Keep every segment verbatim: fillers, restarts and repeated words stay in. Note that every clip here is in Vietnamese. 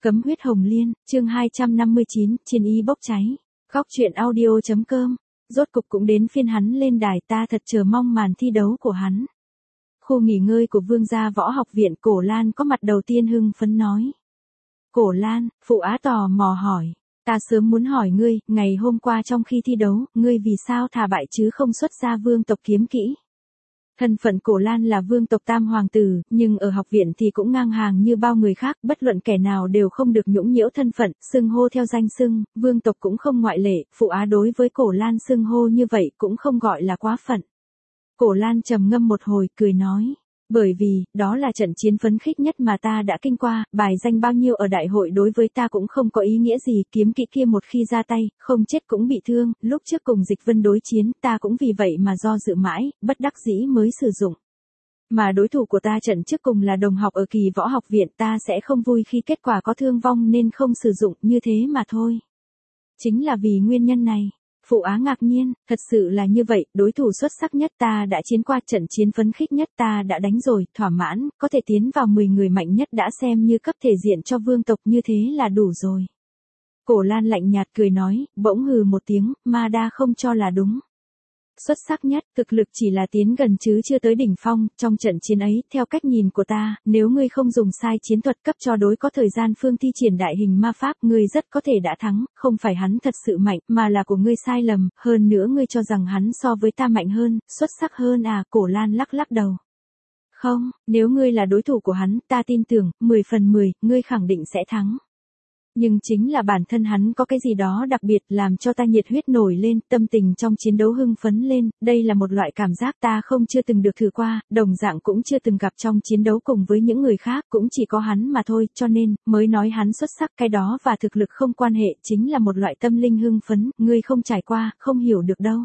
Cấm huyết hồng liên, chương hai trăm năm mươi chín, chiến ý bốc cháy. Góc truyện audio chấm com. Rốt cục cũng đến phiên hắn lên đài, ta thật chờ mong màn thi đấu của hắn. Khu nghỉ ngơi của Vương gia Võ Học Viện, Cổ Lan có mặt đầu tiên hưng phấn nói. Cổ Lan, Phụ Á tò mò hỏi. Ta sớm muốn hỏi ngươi, ngày hôm qua trong khi thi đấu, ngươi vì sao thà bại chứ không xuất ra vương tộc kiếm kỹ? Thân phận Cổ Lan là vương tộc tam hoàng tử, nhưng ở học viện thì cũng ngang hàng như bao người khác, bất luận kẻ nào đều không được nhũng nhiễu thân phận, xưng hô theo danh xưng, vương tộc cũng không ngoại lệ, Phụ Á đối với Cổ Lan xưng hô như vậy cũng không gọi là quá phận. Cổ Lan trầm ngâm một hồi, cười nói. Bởi vì, đó là trận chiến phấn khích nhất mà ta đã kinh qua, bài danh bao nhiêu ở đại hội đối với ta cũng không có ý nghĩa gì, kiếm kỹ kia một khi ra tay, không chết cũng bị thương, lúc trước cùng Dịch Vân đối chiến, ta cũng vì vậy mà do dự mãi, bất đắc dĩ mới sử dụng. Mà đối thủ của ta trận trước cùng là đồng học ở Kỳ Võ Học Viện, ta sẽ không vui khi kết quả có thương vong nên không sử dụng, như thế mà thôi. Chính là vì nguyên nhân này. Phụ Á ngạc nhiên, thật sự là như vậy, đối thủ xuất sắc nhất ta đã chiến qua, trận chiến phấn khích nhất ta đã đánh rồi, thỏa mãn, có thể tiến vào mười người mạnh nhất đã xem như cấp thể diện cho vương tộc, như thế là đủ rồi. Cổ Lan lạnh nhạt cười nói, bỗng hừ một tiếng, Ma Đa không cho là đúng. Xuất sắc nhất, thực lực chỉ là tiến gần chứ chưa tới đỉnh phong, trong trận chiến ấy, theo cách nhìn của ta, nếu ngươi không dùng sai chiến thuật cấp cho đối có thời gian phương thi triển đại hình ma pháp, ngươi rất có thể đã thắng, không phải hắn thật sự mạnh, mà là của ngươi sai lầm, hơn nữa ngươi cho rằng hắn so với ta mạnh hơn, xuất sắc hơn à, Cổ Lan lắc lắc đầu. Không, nếu ngươi là đối thủ của hắn, ta tin tưởng, mười phần mười, ngươi khẳng định sẽ thắng. Nhưng chính là bản thân hắn có cái gì đó đặc biệt làm cho ta nhiệt huyết nổi lên, tâm tình trong chiến đấu hưng phấn lên, đây là một loại cảm giác ta không chưa từng được thử qua, đồng dạng cũng chưa từng gặp trong chiến đấu cùng với những người khác, cũng chỉ có hắn mà thôi, cho nên, mới nói hắn xuất sắc, cái đó và thực lực không quan hệ, chính là một loại tâm linh hưng phấn, ngươi không trải qua, không hiểu được đâu.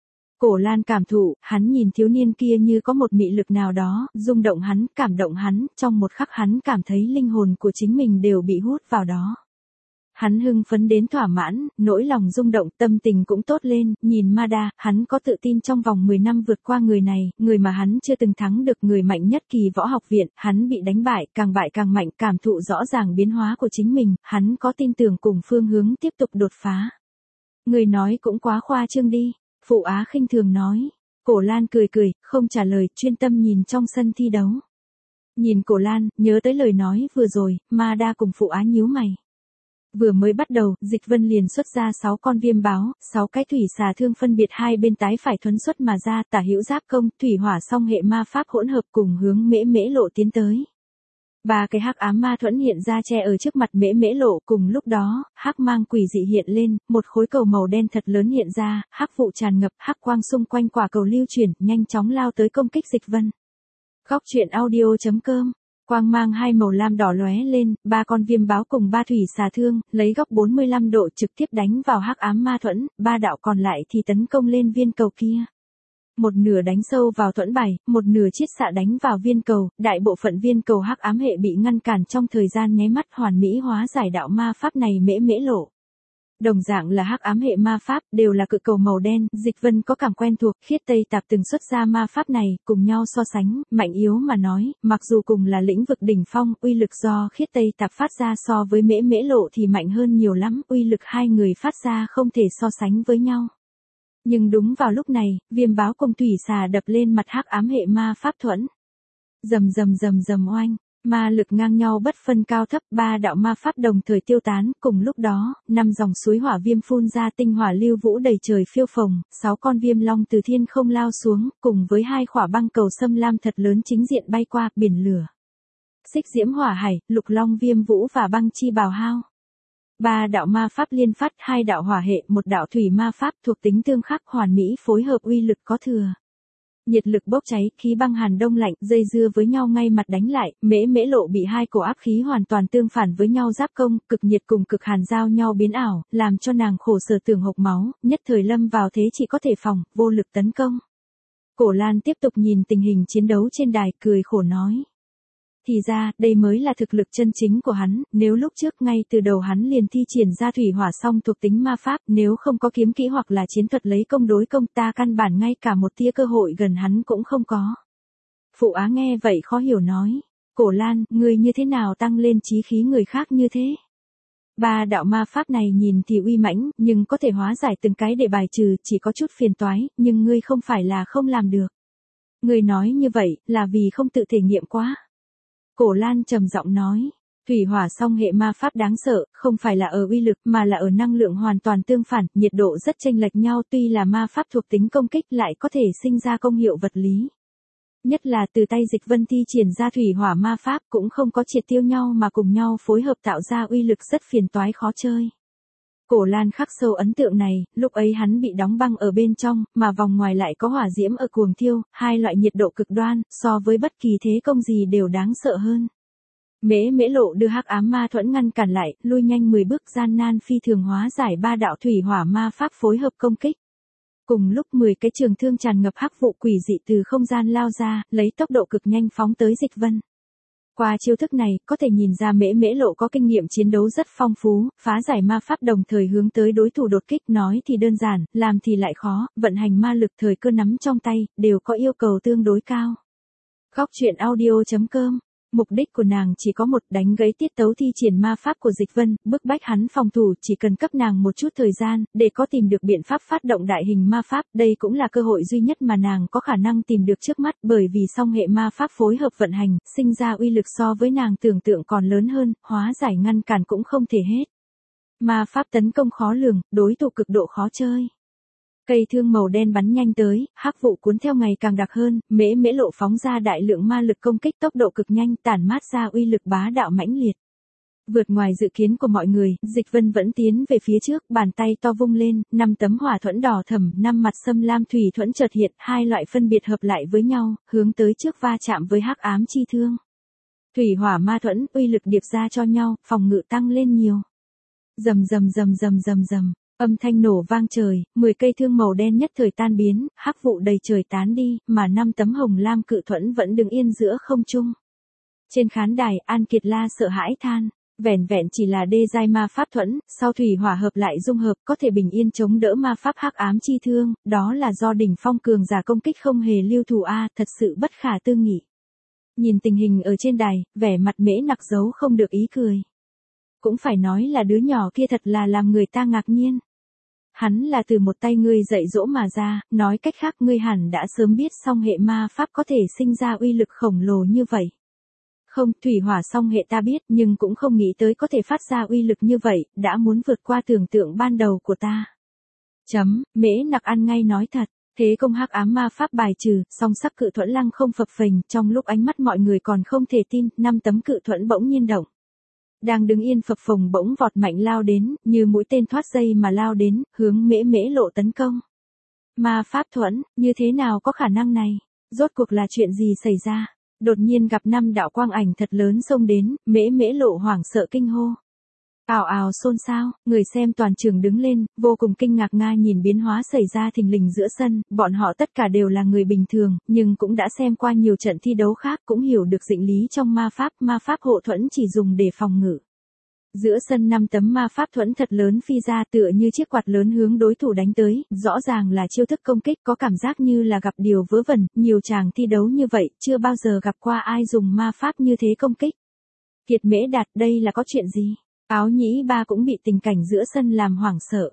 Cổ Lan cảm thụ, hắn nhìn thiếu niên kia như có một mị lực nào đó, rung động hắn, cảm động hắn, trong một khắc hắn cảm thấy linh hồn của chính mình đều bị hút vào đó. Hắn hưng phấn đến thỏa mãn, nỗi lòng rung động, tâm tình cũng tốt lên, nhìn Ma Đa, hắn có tự tin trong vòng mười năm vượt qua người này, người mà hắn chưa từng thắng được, người mạnh nhất Kỳ Võ Học Viện, hắn bị đánh bại, càng bại càng mạnh, cảm thụ rõ ràng biến hóa của chính mình, hắn có tin tưởng cùng phương hướng tiếp tục đột phá. Người nói cũng quá khoa trương đi, Phụ Á khinh thường nói. Cổ Lan cười cười, không trả lời, chuyên tâm nhìn trong sân thi đấu. Nhìn Cổ Lan, nhớ tới lời nói vừa rồi, Ma Đa cùng Phụ Á nhíu mày. Vừa mới bắt đầu, Dịch Vân liền xuất ra sáu con viêm báo, sáu cái thủy xà thương phân biệt hai bên tái phải thuấn xuất mà ra, tả hữu giáp công, thủy hỏa song hệ ma pháp hỗn hợp cùng hướng Mễ Mễ Lộ tiến tới. Ba cái hắc ám ma thuẫn hiện ra che ở trước mặt Mễ Mễ Lộ, cùng lúc đó, hắc mang quỷ dị hiện lên, một khối cầu màu đen thật lớn hiện ra, hắc vụ tràn ngập, hắc quang xung quanh quả cầu lưu chuyển, nhanh chóng lao tới công kích Dịch Vân. Góc truyện audio chấm com. Quang mang hai màu lam đỏ lóe lên, ba con viêm báo cùng ba thủy xà thương, lấy góc bốn mươi lăm độ trực tiếp đánh vào hắc ám ma thuẫn, ba đạo còn lại thì tấn công lên viên cầu kia. Một nửa đánh sâu vào thuẫn bài, một nửa chiết xạ đánh vào viên cầu, đại bộ phận viên cầu hắc ám hệ bị ngăn cản trong thời gian nháy mắt, hoàn mỹ hóa giải đạo ma pháp này Mễ Mễ Lộ. Đồng dạng là hắc ám hệ ma pháp, đều là cự cầu màu đen, Dịch Vân có cảm quen thuộc, Khiết Tây Tạp từng xuất ra ma pháp này, cùng nhau so sánh, mạnh yếu mà nói, mặc dù cùng là lĩnh vực đỉnh phong, uy lực do Khiết Tây Tạp phát ra so với Mễ Mễ Lộ thì mạnh hơn nhiều lắm, uy lực hai người phát ra không thể so sánh với nhau. Nhưng đúng vào lúc này, viêm báo cùng thủy xà đập lên mặt hắc ám hệ ma pháp thuẫn. Rầm rầm rầm rầm oanh. Ma lực ngang nhau bất phân cao thấp, ba đạo ma pháp đồng thời tiêu tán, cùng lúc đó, năm dòng suối hỏa viêm phun ra tinh hỏa lưu vũ đầy trời phiêu phồng, sáu con viêm long từ thiên không lao xuống, cùng với hai khỏa băng cầu xâm lam thật lớn chính diện bay qua, biển lửa. Xích diễm hỏa hải, lục long viêm vũ và băng chi bào hao. Ba đạo ma pháp liên phát, hai đạo hỏa hệ, một đạo thủy ma pháp thuộc tính tương khắc hoàn mỹ phối hợp uy lực có thừa. Nhiệt lực bốc cháy, khí băng hàn đông lạnh, dây dưa với nhau ngay mặt đánh lại, Mễ Mễ Lộ bị hai cổ áp khí hoàn toàn tương phản với nhau giáp công, cực nhiệt cùng cực hàn giao nhau biến ảo, làm cho nàng khổ sở tưởng hộc máu, nhất thời lâm vào thế chỉ có thể phòng, vô lực tấn công. Cổ Lan tiếp tục nhìn tình hình chiến đấu trên đài, cười khổ nói. Thì ra, đây mới là thực lực chân chính của hắn, nếu lúc trước ngay từ đầu hắn liền thi triển ra thủy hỏa song thuộc tính ma pháp, nếu không có kiếm kỹ hoặc là chiến thuật lấy công đối công, ta căn bản ngay cả một tia cơ hội gần hắn cũng không có. Phụ Á nghe vậy khó hiểu nói, Cổ Lan, ngươi như thế nào tăng lên chí khí người khác như thế? Ba đạo ma pháp này nhìn thì uy mãnh, nhưng có thể hóa giải từng cái để bài trừ, chỉ có chút phiền toái, nhưng ngươi không phải là không làm được. Ngươi nói như vậy, là vì không tự thể nghiệm quá. Cổ Lan trầm giọng nói. Thủy hỏa song hệ ma pháp đáng sợ, không phải là ở uy lực mà là ở năng lượng hoàn toàn tương phản, nhiệt độ rất chênh lệch nhau, tuy là ma pháp thuộc tính công kích lại có thể sinh ra công hiệu vật lý. Nhất là từ tay Dịch Vân thi triển ra thủy hỏa ma pháp cũng không có triệt tiêu nhau mà cùng nhau phối hợp tạo ra uy lực rất phiền toái khó chơi. Cổ Lan khắc sâu ấn tượng này, lúc ấy hắn bị đóng băng ở bên trong, mà vòng ngoài lại có hỏa diễm ở cuồng thiêu, hai loại nhiệt độ cực đoan, so với bất kỳ thế công gì đều đáng sợ hơn. Mễ Mễ Lộ đưa hắc ám ma thuẫn ngăn cản lại, lui nhanh mười bước gian nan phi thường hóa giải ba đạo thủy hỏa ma pháp phối hợp công kích. Cùng lúc mười cái trường thương tràn ngập hắc vụ quỷ dị từ không gian lao ra, lấy tốc độ cực nhanh phóng tới Dịch Vân. Qua chiêu thức này, có thể nhìn ra Mễ Mễ Lộ có kinh nghiệm chiến đấu rất phong phú, phá giải ma pháp đồng thời hướng tới đối thủ đột kích, nói thì đơn giản, làm thì lại khó, vận hành ma lực thời cơ nắm trong tay, đều có yêu cầu tương đối cao. Góc truyện audio chấm com. Mục đích của nàng chỉ có một, đánh gãy tiết tấu thi triển ma pháp của Dịch Vân, bức bách hắn phòng thủ, chỉ cần cấp nàng một chút thời gian, để có tìm được biện pháp phát động đại hình ma pháp, đây cũng là cơ hội duy nhất mà nàng có khả năng tìm được trước mắt, bởi vì song hệ ma pháp phối hợp vận hành, sinh ra uy lực so với nàng tưởng tượng còn lớn hơn, hóa giải ngăn cản cũng không thể hết. Ma pháp tấn công khó lường, đối thủ cực độ khó chơi. Cây thương màu đen bắn nhanh tới, hắc vụ cuốn theo ngày càng đặc hơn, Mễ Mễ Lộ phóng ra đại lượng ma lực công kích tốc độ cực nhanh, tản mát ra uy lực bá đạo mãnh liệt. Vượt ngoài dự kiến của mọi người, Dịch Vân vẫn tiến về phía trước, bàn tay to vung lên, năm tấm hỏa thuẫn đỏ thẫm, năm mặt xâm lam thủy thuẫn chợt hiện, hai loại phân biệt hợp lại với nhau, hướng tới trước va chạm với hắc ám chi thương. Thủy hỏa ma thuẫn, uy lực điệp ra cho nhau, phòng ngự tăng lên nhiều. Rầm rầm rầm rầm rầm rầm. Âm thanh nổ vang trời, mười cây thương màu đen nhất thời tan biến, hắc vụ đầy trời tán đi, mà năm tấm hồng lam cự thuẫn vẫn đứng yên giữa không trung. Trên khán đài, An Kiệt La sợ hãi than, vẻn vẹn chỉ là đê giai ma pháp thuẫn, sau thủy hỏa hợp lại dung hợp, có thể bình yên chống đỡ ma pháp hắc ám chi thương, đó là do đỉnh phong cường giả công kích không hề lưu thủ a, thật sự bất khả tư nghị. Nhìn tình hình ở trên đài, vẻ mặt Mễ Nặc giấu không được ý cười. Cũng phải nói là đứa nhỏ kia thật là làm người ta ngạc nhiên. Hắn là từ một tay ngươi dạy dỗ mà ra, nói cách khác ngươi hẳn đã sớm biết song hệ ma pháp có thể sinh ra uy lực khổng lồ như vậy. Không, thủy hỏa song hệ ta biết, nhưng cũng không nghĩ tới có thể phát ra uy lực như vậy, đã muốn vượt qua tưởng tượng ban đầu của ta. Chấm, Mễ Nặc ăn ngay nói thật, thế công hắc ám ma pháp bài trừ, song sắc cự thuẫn lăng không phập phềnh, trong lúc ánh mắt mọi người còn không thể tin, năm tấm cự thuẫn bỗng nhiên động. Đang đứng yên phập phồng bỗng vọt mạnh lao đến, như mũi tên thoát dây mà lao đến, hướng Mễ Mễ Lộ tấn công. Ma pháp thuẫn, như thế nào có khả năng này? Rốt cuộc là chuyện gì xảy ra? Đột nhiên gặp năm đạo quang ảnh thật lớn xông đến, Mễ Mễ Lộ hoảng sợ kinh hô. Ào ào xôn xao, người xem toàn trường đứng lên, vô cùng kinh ngạc nga nhìn biến hóa xảy ra thình lình giữa sân, bọn họ tất cả đều là người bình thường, nhưng cũng đã xem qua nhiều trận thi đấu khác, cũng hiểu được định lý trong ma pháp, ma pháp hộ thuẫn chỉ dùng để phòng ngự. Giữa sân năm tấm ma pháp thuẫn thật lớn phi ra tựa như chiếc quạt lớn hướng đối thủ đánh tới, rõ ràng là chiêu thức công kích, có cảm giác như là gặp điều vớ vẩn, nhiều chàng thi đấu như vậy, chưa bao giờ gặp qua ai dùng ma pháp như thế công kích. Kiệt Mễ Đạt, đây là có chuyện gì? Áo Nhĩ Ba cũng bị tình cảnh giữa sân làm hoảng sợ.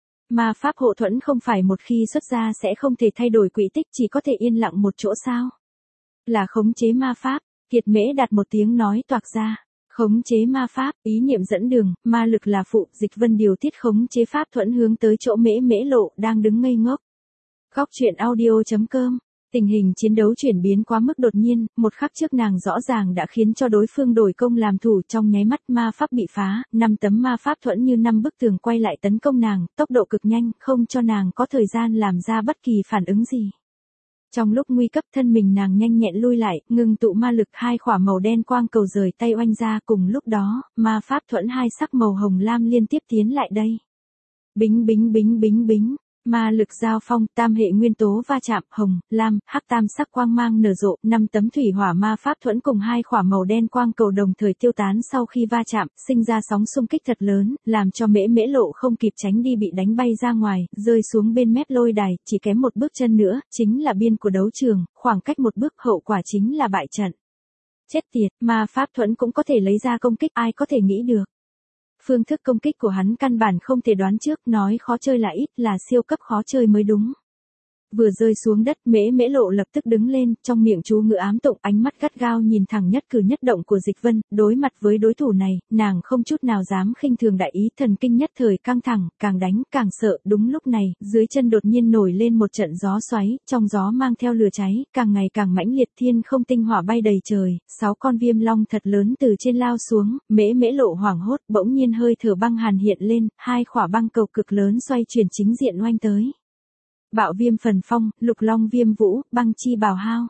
Ma pháp hộ thuẫn không phải một khi xuất ra sẽ không thể thay đổi quỹ tích, chỉ có thể yên lặng một chỗ sao? Là khống chế ma pháp, Kiệt Mễ Đạt một tiếng nói toạc ra. Khống chế ma pháp, ý niệm dẫn đường, ma lực là phụ, Dịch Vân điều tiết khống chế pháp thuẫn hướng tới chỗ Mễ Mễ Lộ đang đứng ngây ngốc. Góc truyện audio chấm com. Tình hình chiến đấu chuyển biến quá mức đột nhiên, một khắc trước nàng rõ ràng đã khiến cho đối phương đổi công làm thủ, trong nháy mắt ma pháp bị phá, năm tấm ma pháp thuẫn như năm bức tường quay lại tấn công nàng, tốc độ cực nhanh, không cho nàng có thời gian làm ra bất kỳ phản ứng gì. Trong lúc nguy cấp thân mình nàng nhanh nhẹn lui lại, ngừng tụ ma lực, hai khỏa màu đen quang cầu rời tay oanh ra, cùng lúc đó, ma pháp thuẫn hai sắc màu hồng lam liên tiếp tiến lại đây. Bính bính bính bính bính. Ma lực giao phong, tam hệ nguyên tố va chạm, hồng, lam, hắc tam sắc quang mang nở rộ, năm tấm thủy hỏa ma pháp thuẫn cùng hai khỏa màu đen quang cầu đồng thời tiêu tán sau khi va chạm, sinh ra sóng xung kích thật lớn, làm cho Mễ Mễ Lộ không kịp tránh đi bị đánh bay ra ngoài, rơi xuống bên mép lôi đài, chỉ kém một bước chân nữa, chính là biên của đấu trường, khoảng cách một bước hậu quả chính là bại trận. Chết tiệt, ma pháp thuẫn cũng có thể lấy ra công kích, ai có thể nghĩ được. Phương thức công kích của hắn căn bản không thể đoán trước, nói khó chơi là ít, là siêu cấp khó chơi mới đúng. Vừa rơi xuống đất, Mễ Mễ Lộ lập tức đứng lên, trong miệng chú ngữ ám tụng, ánh mắt gắt gao nhìn thẳng nhất cử nhất động của Dịch Vân, đối mặt với đối thủ này, nàng không chút nào dám khinh thường đại ý, thần kinh nhất thời căng thẳng, càng đánh càng sợ. Đúng lúc này, dưới chân đột nhiên nổi lên một trận gió xoáy, trong gió mang theo lửa cháy, càng ngày càng mãnh liệt, thiên không tinh hỏa bay đầy trời, sáu con viêm long thật lớn từ trên lao xuống, Mễ Mễ Lộ hoảng hốt, bỗng nhiên hơi thở băng hàn hiện lên, hai khỏa băng cầu cực lớn xoay chuyển chính diện oanh tới. Bạo viêm phần phong, lục long viêm vũ, băng chi bào hao.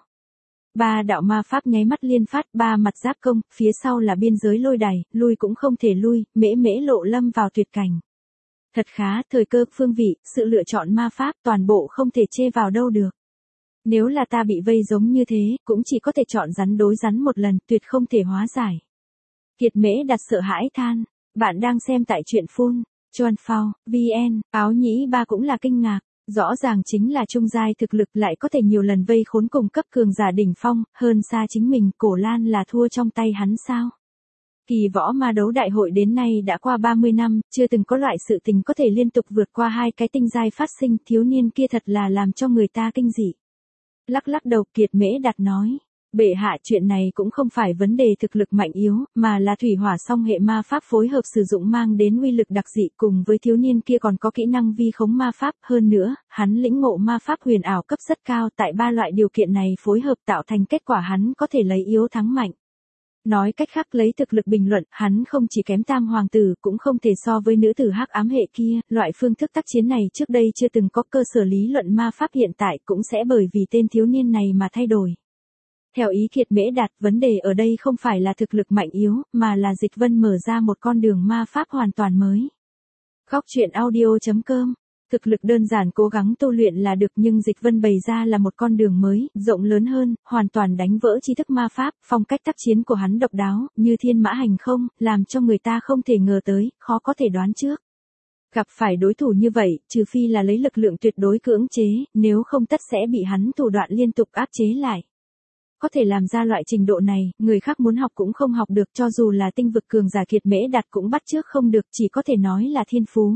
Ba đạo ma pháp nháy mắt liên phát, ba mặt giáp công, phía sau là biên giới lôi đài, lui cũng không thể lui, Mễ Mễ Lộ lâm vào tuyệt cảnh. Thật khá, thời cơ, phương vị, sự lựa chọn ma pháp, toàn bộ không thể chê vào đâu được. Nếu là ta bị vây giống như thế, cũng chỉ có thể chọn rắn đối rắn một lần, tuyệt không thể hóa giải. Kiệt Mễ đặt sợ hãi than, bạn đang xem tại truyện phun, Chuan Phao, vn, áo nhĩ ba cũng là kinh ngạc. Rõ ràng chính là trung giai thực lực lại có thể nhiều lần vây khốn cùng cấp cường giả đỉnh phong, hơn xa chính mình, Cổ Lan là thua trong tay hắn sao? Kỳ võ ma đấu đại hội đến nay đã qua ba mươi năm, chưa từng có loại sự tình có thể liên tục vượt qua hai cái tinh giai phát sinh, thiếu niên kia thật là làm cho người ta kinh dị. Lắc lắc đầu, Kiệt Mễ đặt nói. Bệ hạ, chuyện này cũng không phải vấn đề thực lực mạnh yếu, mà là thủy hỏa song hệ ma pháp phối hợp sử dụng mang đến uy lực đặc dị, cùng với thiếu niên kia còn có kỹ năng vi khống ma pháp, hơn nữa, hắn lĩnh ngộ ma pháp huyền ảo cấp rất cao, tại ba loại điều kiện này phối hợp tạo thành kết quả hắn có thể lấy yếu thắng mạnh. Nói cách khác, lấy thực lực bình luận, hắn không chỉ kém Tam hoàng tử, cũng không thể so với nữ tử hắc ám hệ kia, loại phương thức tác chiến này trước đây chưa từng có, cơ sở lý luận ma pháp hiện tại cũng sẽ bởi vì tên thiếu niên này mà thay đổi. Theo ý Kiệt Mễ Đạt, vấn đề ở đây không phải là thực lực mạnh yếu, mà là Dịch Vân mở ra một con đường ma pháp hoàn toàn mới. Góc truyện audio chấm com. Thực lực đơn giản cố gắng tu luyện là được, nhưng Dịch Vân bày ra là một con đường mới, rộng lớn hơn, hoàn toàn đánh vỡ tri thức ma pháp, phong cách tác chiến của hắn độc đáo, như thiên mã hành không, làm cho người ta không thể ngờ tới, khó có thể đoán trước. Gặp phải đối thủ như vậy, trừ phi là lấy lực lượng tuyệt đối cưỡng chế, nếu không tất sẽ bị hắn thủ đoạn liên tục áp chế lại. Có thể làm ra loại trình độ này, người khác muốn học cũng không học được, cho dù là tinh vực cường giả Kiệt Mễ Đạt cũng bắt chước không được, chỉ có thể nói là thiên phú.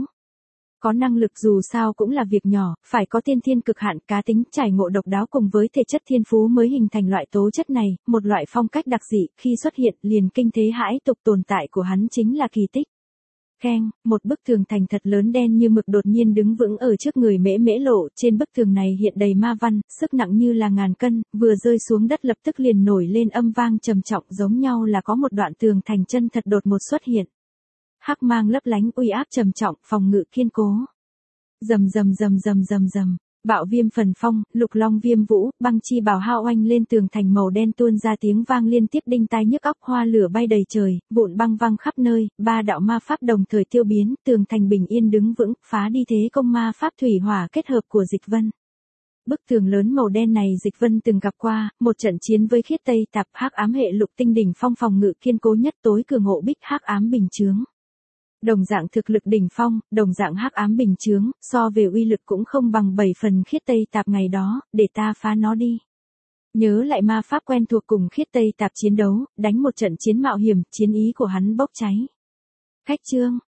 Có năng lực dù sao cũng là việc nhỏ, phải có tiên thiên cực hạn, cá tính, trải ngộ độc đáo cùng với thể chất thiên phú mới hình thành loại tố chất này, một loại phong cách đặc dị, khi xuất hiện, liền kinh thế hãi tục, tồn tại của hắn chính là kỳ tích. Keng, một bức tường thành thật lớn đen như mực đột nhiên đứng vững ở trước người Mễ Mễ Lộ, trên bức tường này hiện đầy ma văn, sức nặng như là ngàn cân, vừa rơi xuống đất lập tức liền nổi lên âm vang trầm trọng, giống nhau là có một đoạn tường thành chân thật đột một xuất hiện. Hắc mang lấp lánh, uy áp trầm trọng, phòng ngự kiên cố. Rầm rầm rầm rầm rầm rầm. Bạo viêm phần phong, lục long viêm vũ, băng chi bào hao oanh lên tường thành màu đen tuôn ra tiếng vang liên tiếp đinh tai nhức óc, hoa lửa bay đầy trời, vụn băng văng khắp nơi, ba đạo ma pháp đồng thời tiêu biến, tường thành bình yên đứng vững, phá đi thế công ma pháp thủy hỏa kết hợp của Dịch Vân. Bức tường lớn màu đen này Dịch Vân từng gặp qua, một trận chiến với khiết tây tạp, hắc ám hệ lục tinh đỉnh phong, phòng ngự kiên cố nhất, tối cường hộ bích hắc ám bình chướng. Đồng dạng thực lực đỉnh phong, đồng dạng hắc ám bình chướng, so về uy lực cũng không bằng bảy phần khiết tây tạp ngày đó, để ta phá nó đi. Nhớ lại ma pháp quen thuộc cùng khiết tây tạp chiến đấu, đánh một trận chiến mạo hiểm, chiến ý của hắn bốc cháy. Khách chương,